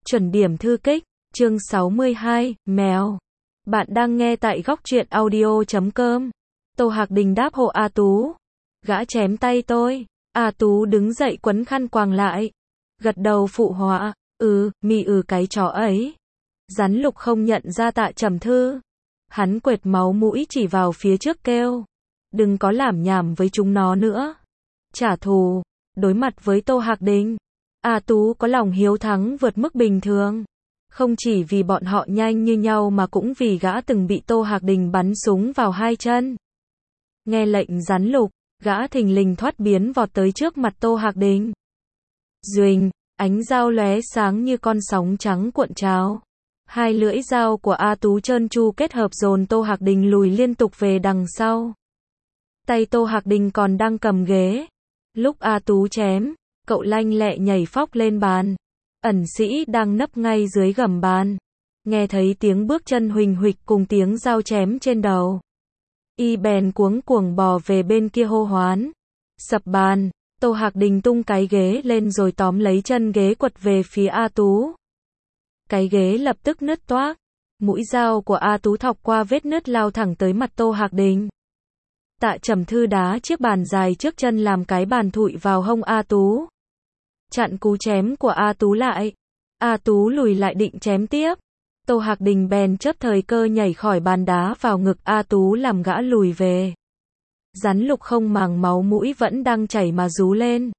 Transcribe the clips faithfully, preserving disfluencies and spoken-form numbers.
Chuẩn điểm thư kích, chương sáu mươi hai, mèo. Bạn đang nghe tại góc truyện audio chấm com. Tô Hạc Đình đáp hộ A Tú. Gã chém tay tôi. A Tú đứng dậy quấn khăn quàng lại. Gật đầu phụ họa. Ừ, mì ừ cái chó ấy. Rắn Lục không nhận ra Tạ Trầm Thư. Hắn quệt máu mũi chỉ vào phía trước kêu. Đừng có lảm nhảm với chúng nó nữa. Trả thù. Đối mặt với Tô Hạc Đình, A Tú có lòng hiếu thắng vượt mức bình thường. Không chỉ vì bọn họ nhanh như nhau mà cũng vì gã từng bị Tô Hạc Đình bắn súng vào hai chân. Nghe lệnh Rắn Lục, gã thình lình thoát biến vọt tới trước mặt Tô Hạc Đình. Duỳnh, ánh dao lóe sáng như con sóng trắng cuộn trào. Hai lưỡi dao của A Tú trơn tru kết hợp dồn Tô Hạc Đình lùi liên tục về đằng sau. Tay Tô Hạc Đình còn đang cầm ghế. Lúc A Tú chém, cậu lanh lẹ nhảy phóc lên bàn. Ẩn Sĩ đang nấp ngay dưới gầm bàn. Nghe thấy tiếng bước chân huỳnh huỵch cùng tiếng dao chém trên đầu. Y bèn cuống cuồng bò về bên kia hô hoán. Sập bàn, Tô Hạc Đình tung cái ghế lên rồi tóm lấy chân ghế quật về phía A Tú. Cái ghế lập tức nứt toác. Mũi dao của A Tú thọc qua vết nứt lao thẳng tới mặt Tô Hạc Đình. Tạ Trầm Thư đá chiếc bàn dài trước chân làm cái bàn thụi vào hông A Tú. Chặn cú chém của A Tú lại. A Tú lùi lại định chém tiếp. Tô Hạc Đình bèn chớp thời cơ nhảy khỏi bàn đá vào ngực A Tú làm gã lùi về. Rắn Lục không màng máu mũi vẫn đang chảy mà rú lên.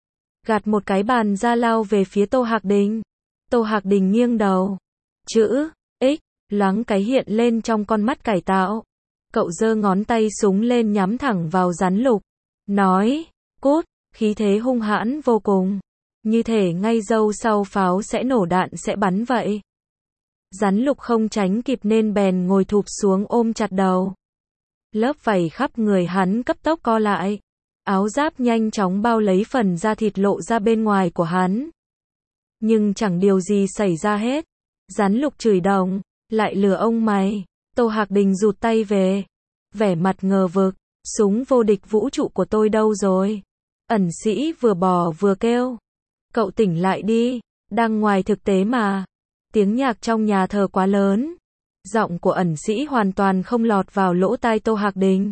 Gạt một cái bàn ra lao về phía Tô Hạc Đình. Tô Hạc Đình nghiêng đầu. Chữ X loáng cái hiện lên trong con mắt cải tạo. Cậu giơ ngón tay súng lên nhắm thẳng vào Rắn Lục. Nói, cút, khí thế hung hãn vô cùng. Như thể ngay giây sau pháo sẽ nổ đạn sẽ bắn vậy. Rắn Lục không tránh kịp nên bèn ngồi thụp xuống ôm chặt đầu. Lớp vảy khắp người hắn cấp tốc co lại. Áo giáp nhanh chóng bao lấy phần da thịt lộ ra bên ngoài của hắn. Nhưng chẳng điều gì xảy ra hết. Rắn Lục chửi đồng, lại lừa ông mày. Tô Hạc Đình rụt tay về. Vẻ mặt ngờ vực, súng vô địch vũ trụ của tôi đâu rồi? Ẩn Sĩ vừa bò vừa kêu. Cậu tỉnh lại đi, đang ngoài thực tế mà. Tiếng nhạc trong nhà thờ quá lớn. Giọng của Ẩn Sĩ hoàn toàn không lọt vào lỗ tai Tô Hạc Đình.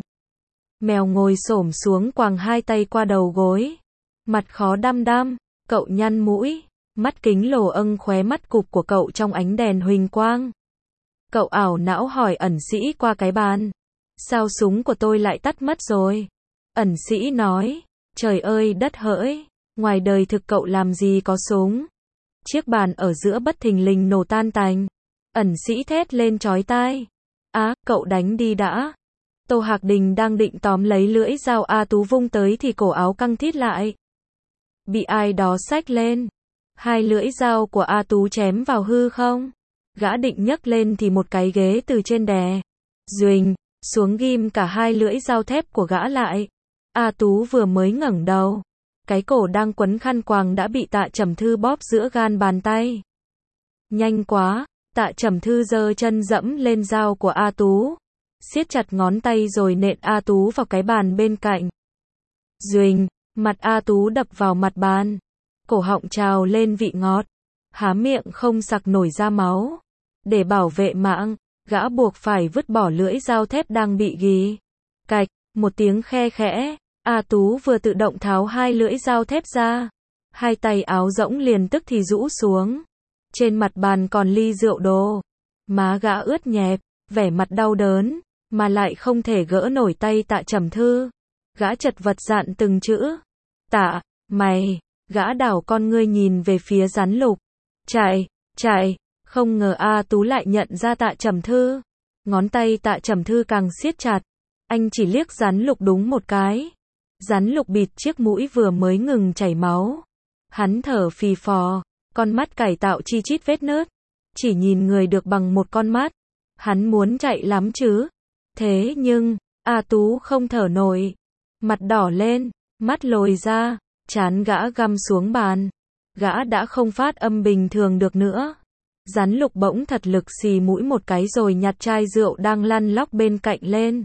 Mèo ngồi xổm xuống quàng hai tay qua đầu gối. Mặt khó đăm đăm, cậu nhăn mũi. Mắt kính lồ âng khóe mắt cụp của cậu trong ánh đèn huỳnh quang. Cậu ảo não hỏi Ẩn Sĩ qua cái bàn. Sao súng của tôi lại tắt mất rồi? Ẩn Sĩ nói. Trời ơi đất hỡi. Ngoài đời thực cậu làm gì có súng. Chiếc bàn ở giữa bất thình lình nổ tan tành. Ẩn Sĩ thét lên chói tai. Á, à, cậu đánh đi đã. Tô Hạc Đình đang định tóm lấy lưỡi dao A Tú vung tới thì cổ áo căng thít lại. Bị ai đó xách lên. Hai lưỡi dao của A Tú chém vào hư không. Gã định nhấc lên thì một cái ghế từ trên đè. Duỳnh, xuống ghim cả hai lưỡi dao thép của gã lại. A Tú vừa mới ngẩng đầu. Cái cổ đang quấn khăn quàng đã bị Tạ Trầm Thư bóp giữa gan bàn tay. Nhanh quá, Tạ Trầm Thư giơ chân dẫm lên dao của A Tú. Siết chặt ngón tay rồi nện A Tú vào cái bàn bên cạnh. Duỳnh, mặt A Tú đập vào mặt bàn. Cổ họng trào lên vị ngọt. Há miệng không sặc nổi ra máu. Để bảo vệ mạng, gã buộc phải vứt bỏ lưỡi dao thép đang bị ghi. Cạch, một tiếng khe khẽ. A Tú vừa tự động tháo hai lưỡi dao thép ra. Hai tay áo rỗng liền tức thì rũ xuống. Trên mặt bàn còn ly rượu đồ. Má gã ướt nhẹp, vẻ mặt đau đớn, mà lại không thể gỡ nổi tay Tạ Trầm Thư. Gã chật vật dặn từng chữ. Tạ, mày, gã đảo con ngươi nhìn về phía Rắn Lục. Chạy, chạy, không ngờ A Tú lại nhận ra Tạ Trầm Thư. Ngón tay Tạ Trầm Thư càng siết chặt. Anh chỉ liếc Rắn Lục đúng một cái. Rắn Lục bịt chiếc mũi vừa mới ngừng chảy máu. Hắn thở phì phò, con mắt cải tạo chi chít vết nứt. Chỉ nhìn người được bằng một con mắt. Hắn muốn chạy lắm chứ. Thế nhưng, A Tú không thở nổi. Mặt đỏ lên, mắt lồi ra, trán gã găm xuống bàn. Gã đã không phát âm bình thường được nữa. Rắn Lục bỗng thật lực xì mũi một cái rồi nhặt chai rượu đang lăn lóc bên cạnh lên.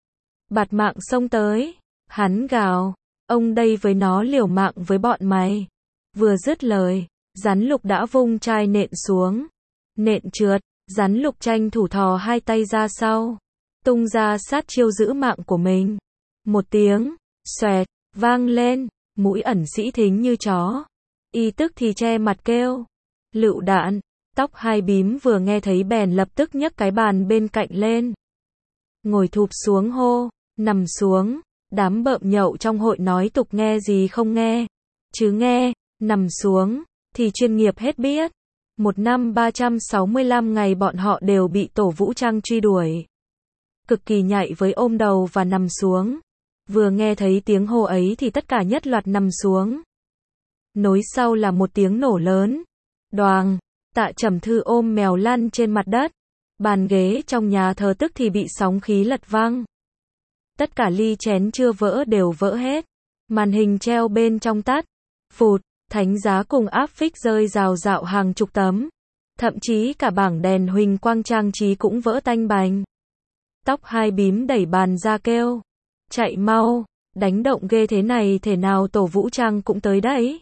Bạt Mạng xông tới. Hắn gào, ông đây với nó liều mạng với bọn mày. Vừa dứt lời, Rắn lục đã vung chai nện xuống. Nện trượt, rắn lục tranh thủ thò hai tay ra sau, tung ra sát chiêu giữ mạng của mình. Một tiếng, xoẹt, vang lên, mũi ẩn sĩ thính như chó. Y tức thì che mặt kêu. Lựu đạn, tóc hai bím vừa nghe thấy bèn lập tức nhấc cái bàn bên cạnh lên. Ngồi thụp xuống hô, nằm xuống, đám bợm nhậu trong hội nói tục nghe gì không nghe. Chứ nghe, nằm xuống, thì chuyên nghiệp hết biết. Một năm ba trăm sáu mươi lăm ngày bọn họ đều bị tổ vũ trang truy đuổi. Cực kỳ nhạy với ôm đầu và nằm xuống. Vừa nghe thấy tiếng hô ấy thì tất cả nhất loạt nằm xuống. Nối sau là một tiếng nổ lớn. Đoàng, Tạ Trầm Thư ôm mèo lăn trên mặt đất. Bàn ghế trong nhà thờ tức thì bị sóng khí lật văng. Tất cả ly chén chưa vỡ đều vỡ hết. Màn hình treo bên trong tắt. Phụt, thánh giá cùng áp phích rơi rào rạo hàng chục tấm. Thậm chí cả bảng đèn huỳnh quang trang trí cũng vỡ tanh bành. Tóc hai bím đẩy bàn ra kêu. Chạy mau, đánh động ghê thế này thể nào tổ vũ trang cũng tới đấy.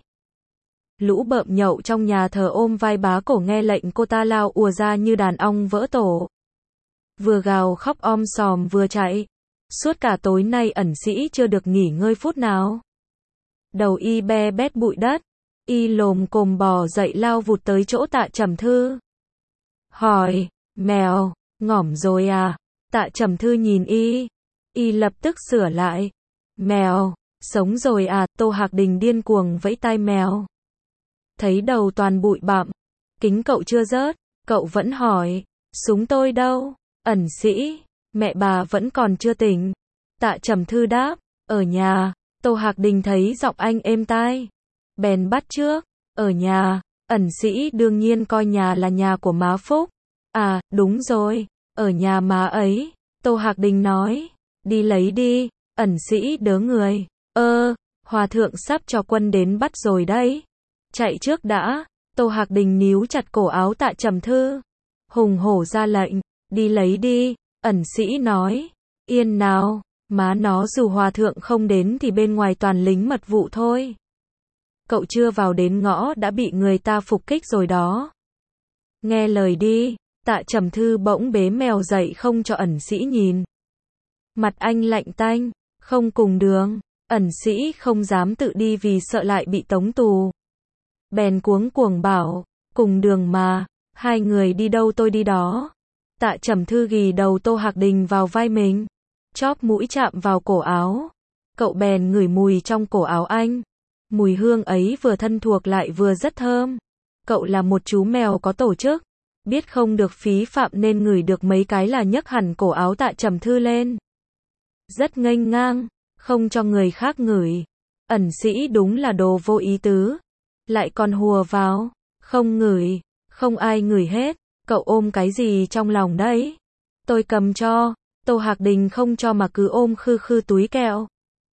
Lũ bợm nhậu trong nhà thờ ôm vai bá cổ nghe lệnh cô ta lao ùa ra như đàn ong vỡ tổ. Vừa gào khóc om sòm vừa chạy. Suốt cả tối nay ẩn sĩ chưa được nghỉ ngơi phút nào. Đầu y be bét bụi đất. Y lồm cồm bò dậy lao vụt tới chỗ Tạ Trầm Thư. Hỏi, mèo, ngỏm rồi à? Tạ Trầm Thư nhìn y. Y lập tức sửa lại. Mèo, sống rồi à? Tô Hạc Đình điên cuồng vẫy tai mèo. Thấy đầu toàn bụi bặm. Kính cậu chưa rớt. Cậu vẫn hỏi. Súng tôi đâu? Ẩn sĩ, mẹ bà vẫn còn chưa tỉnh. Tạ Trầm Thư đáp. Ở nhà. Tô Hạc Đình thấy giọng anh êm tai. Bèn bắt trước. Ở nhà. Ẩn sĩ đương nhiên coi nhà là nhà của má Phúc. À, đúng rồi. Ở nhà má ấy. Tô Hạc Đình nói. Đi lấy đi. Ẩn sĩ đớ người. Ơ, hòa thượng sắp cho quân đến bắt rồi đấy. Chạy trước đã. Tô Hạc Đình níu chặt cổ áo Tạ Trầm Thư. Hùng hổ ra lệnh. Đi lấy đi. Ẩn sĩ nói. Yên nào. Má nó dù hòa thượng không đến thì bên ngoài toàn lính mật vụ thôi. Cậu chưa vào đến ngõ đã bị người ta phục kích rồi đó. Nghe lời đi. Tạ Trầm Thư bỗng bế mèo dậy không cho ẩn sĩ nhìn. Mặt anh lạnh tanh. Không cùng đường. Ẩn sĩ không dám tự đi vì sợ lại bị tống tù. Bèn cuống cuồng bảo. Cùng đường mà. Hai người đi đâu tôi đi đó. Tạ Trầm Thư ghì đầu Tô Hạc Đình vào vai mình. Chóp mũi chạm vào cổ áo. Cậu bèn ngửi mùi trong cổ áo anh. Mùi hương ấy vừa thân thuộc lại vừa rất thơm. Cậu là một chú mèo có tổ chức. Biết không được phí phạm nên ngửi được mấy cái là nhấc hẳn cổ áo Tạ Trầm Thư lên. Rất nghênh ngang, không cho người khác ngửi. Ẩn sĩ đúng là đồ vô ý tứ. Lại còn hùa vào. Không ngửi. Không ai ngửi hết. Cậu ôm cái gì trong lòng đấy? Tôi cầm cho. Tô Hạc Đình không cho mà cứ ôm khư khư túi kẹo.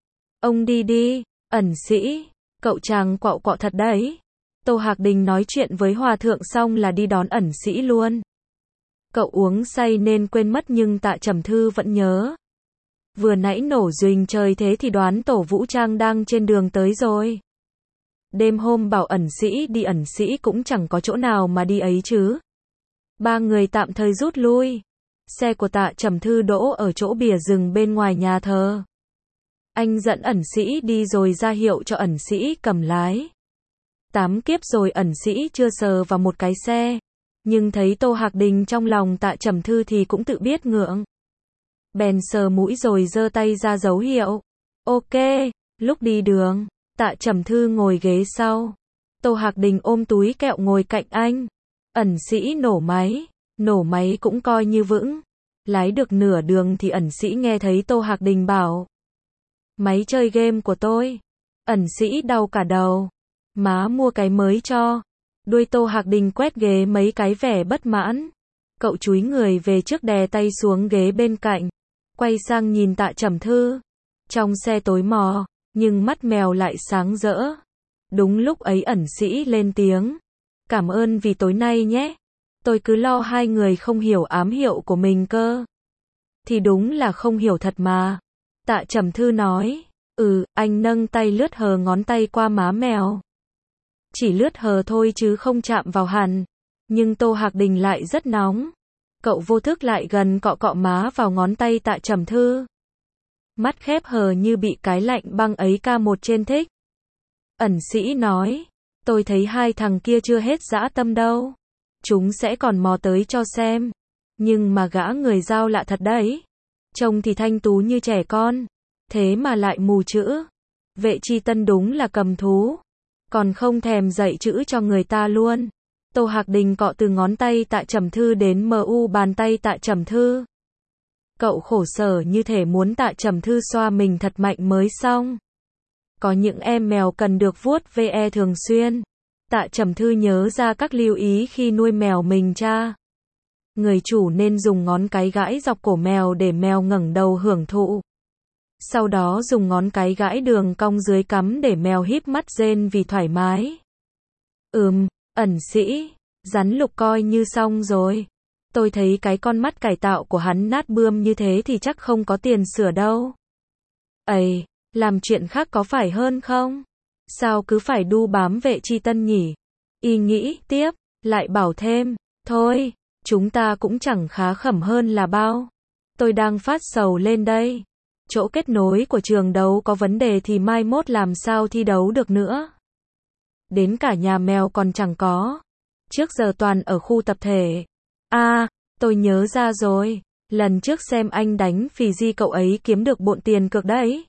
Ông đi đi. Ẩn sĩ. Cậu chàng quạo quọ thật đấy. Tô Hạc Đình nói chuyện với hòa thượng xong là đi đón ẩn sĩ luôn. Cậu uống say nên quên mất nhưng Tạ Trầm Thư vẫn nhớ. Vừa nãy nổ ruỳnh trời thế thì đoán tổ vũ trang đang trên đường tới rồi. Đêm hôm bảo ẩn sĩ đi ẩn sĩ cũng chẳng có chỗ nào mà đi ấy chứ. Ba người tạm thời rút lui. Xe của Tạ Trầm Thư đỗ ở chỗ bìa rừng bên ngoài nhà thờ. Anh dẫn ẩn sĩ đi rồi ra hiệu cho ẩn sĩ cầm lái. Tám kiếp rồi ẩn sĩ chưa sờ vào một cái xe. Nhưng thấy Tô Hạc Đình trong lòng Tạ Trầm Thư thì cũng tự biết ngượng. Bèn sờ mũi rồi giơ tay ra dấu hiệu. Ok, lúc đi đường, Tạ Trầm Thư ngồi ghế sau. Tô Hạc Đình ôm túi kẹo ngồi cạnh anh. Ẩn sĩ nổ máy. Nổ máy cũng coi như vững. Lái được nửa đường thì ẩn sĩ nghe thấy Tô Hạc Đình bảo. Máy chơi game của tôi. Ẩn sĩ đau cả đầu. Má mua cái mới cho. Đuôi Tô Hạc Đình quét ghế mấy cái vẻ bất mãn. Cậu chúi người về trước đè tay xuống ghế bên cạnh. Quay sang nhìn Tạ Trầm Thư. Trong xe tối mò, nhưng mắt mèo lại sáng rỡ. Đúng lúc ấy ẩn sĩ lên tiếng. Cảm ơn vì tối nay nhé. Tôi cứ lo hai người không hiểu ám hiệu của mình cơ. Thì đúng là không hiểu thật mà. Tạ Trầm Thư nói. Ừ, anh nâng tay lướt hờ ngón tay qua má mèo. chỉ lướt hờ thôi chứ không chạm vào hẳn. Nhưng Tô Hạc Đình lại rất nóng. Cậu vô thức lại gần cọ cọ má vào ngón tay Tạ Trầm Thư. Mắt khép hờ như bị cái lạnh băng ấy ca một trên thích. Ẩn sĩ nói, tôi thấy hai thằng kia chưa hết dã tâm đâu. Chúng sẽ còn mò tới cho xem. Nhưng mà gã người Dao lạ thật đấy. Trông thì thanh tú như trẻ con. Thế mà lại mù chữ. Vệ Chi Tân đúng là cầm thú. Còn không thèm dạy chữ cho người ta luôn. Tô Hạc Đình cọ từ ngón tay Tạ Trầm Thư đến mu bàn tay Tạ Trầm Thư. Cậu khổ sở như thể muốn Tạ Trầm Thư xoa mình thật mạnh mới xong. Có những em mèo cần được vuốt ve thường xuyên. Tạ Trầm Thư nhớ ra các lưu ý khi nuôi mèo mình cha. Người chủ nên dùng ngón cái gãi dọc cổ mèo để mèo ngẩng đầu hưởng thụ. Sau đó dùng ngón cái gãi đường cong dưới cắm để mèo híp mắt rên vì thoải mái. Ừm, ẩn sĩ, rắn lục coi như xong rồi. Tôi thấy cái con mắt cải tạo của hắn nát bươm như thế thì chắc không có tiền sửa đâu. Ây, làm chuyện khác có phải hơn không? Sao cứ phải đu bám Vệ Chi Tân nhỉ? Y nghĩ tiếp, lại bảo thêm, thôi, chúng ta cũng chẳng khá khẩm hơn là bao. Tôi đang phát sầu lên đây. Chỗ kết nối của trường đấu có vấn đề thì mai mốt làm sao thi đấu được nữa. Đến cả nhà mèo còn chẳng có. Trước giờ toàn ở khu tập thể. À, tôi nhớ ra rồi. Lần trước xem anh đánh phì di cậu ấy kiếm được bộn tiền cược đấy.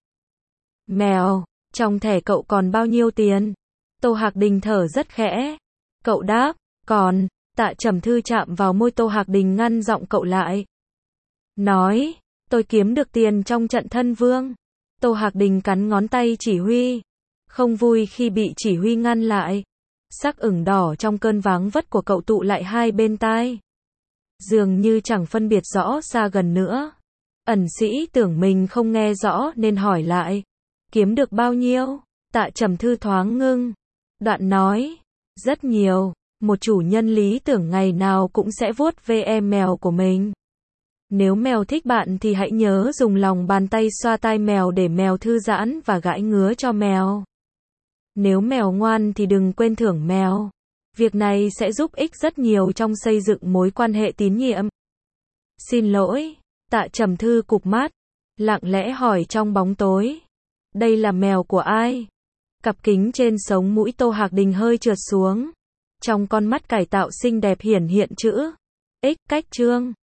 Mèo, trong thẻ cậu còn bao nhiêu tiền? Tô Hạc Đình thở rất khẽ. Cậu đáp, còn. Tạ Trầm Thư chạm vào môi Tô Hạc Đình ngăn giọng cậu lại. Nói, tôi kiếm được tiền trong trận thân vương. Tô Hạc Đình cắn ngón tay chỉ huy. Không vui khi bị chỉ huy ngăn lại. Sắc ửng đỏ trong cơn váng vất của cậu tụ lại hai bên tai. Dường như chẳng phân biệt rõ xa gần nữa. Ẩn sĩ tưởng mình không nghe rõ nên hỏi lại. Kiếm được bao nhiêu? Tạ Trầm Thư thoáng ngưng. Đoạn nói. Rất nhiều. Một chủ nhân lý tưởng ngày nào cũng sẽ vuốt ve mèo của mình. Nếu mèo thích bạn thì hãy nhớ dùng lòng bàn tay xoa tai mèo để mèo thư giãn và gãi ngứa cho mèo. Nếu mèo ngoan thì đừng quên thưởng mèo. Việc này sẽ giúp ích rất nhiều trong xây dựng mối quan hệ tín nhiệm. Xin lỗi, Tạ Trầm Thư cụp mắt, lặng lẽ hỏi trong bóng tối. Đây là mèo của ai? Cặp kính trên sống mũi Tô Hạc Đình hơi trượt xuống. Trong con mắt cải tạo xinh đẹp hiển hiện chữ X cách trương.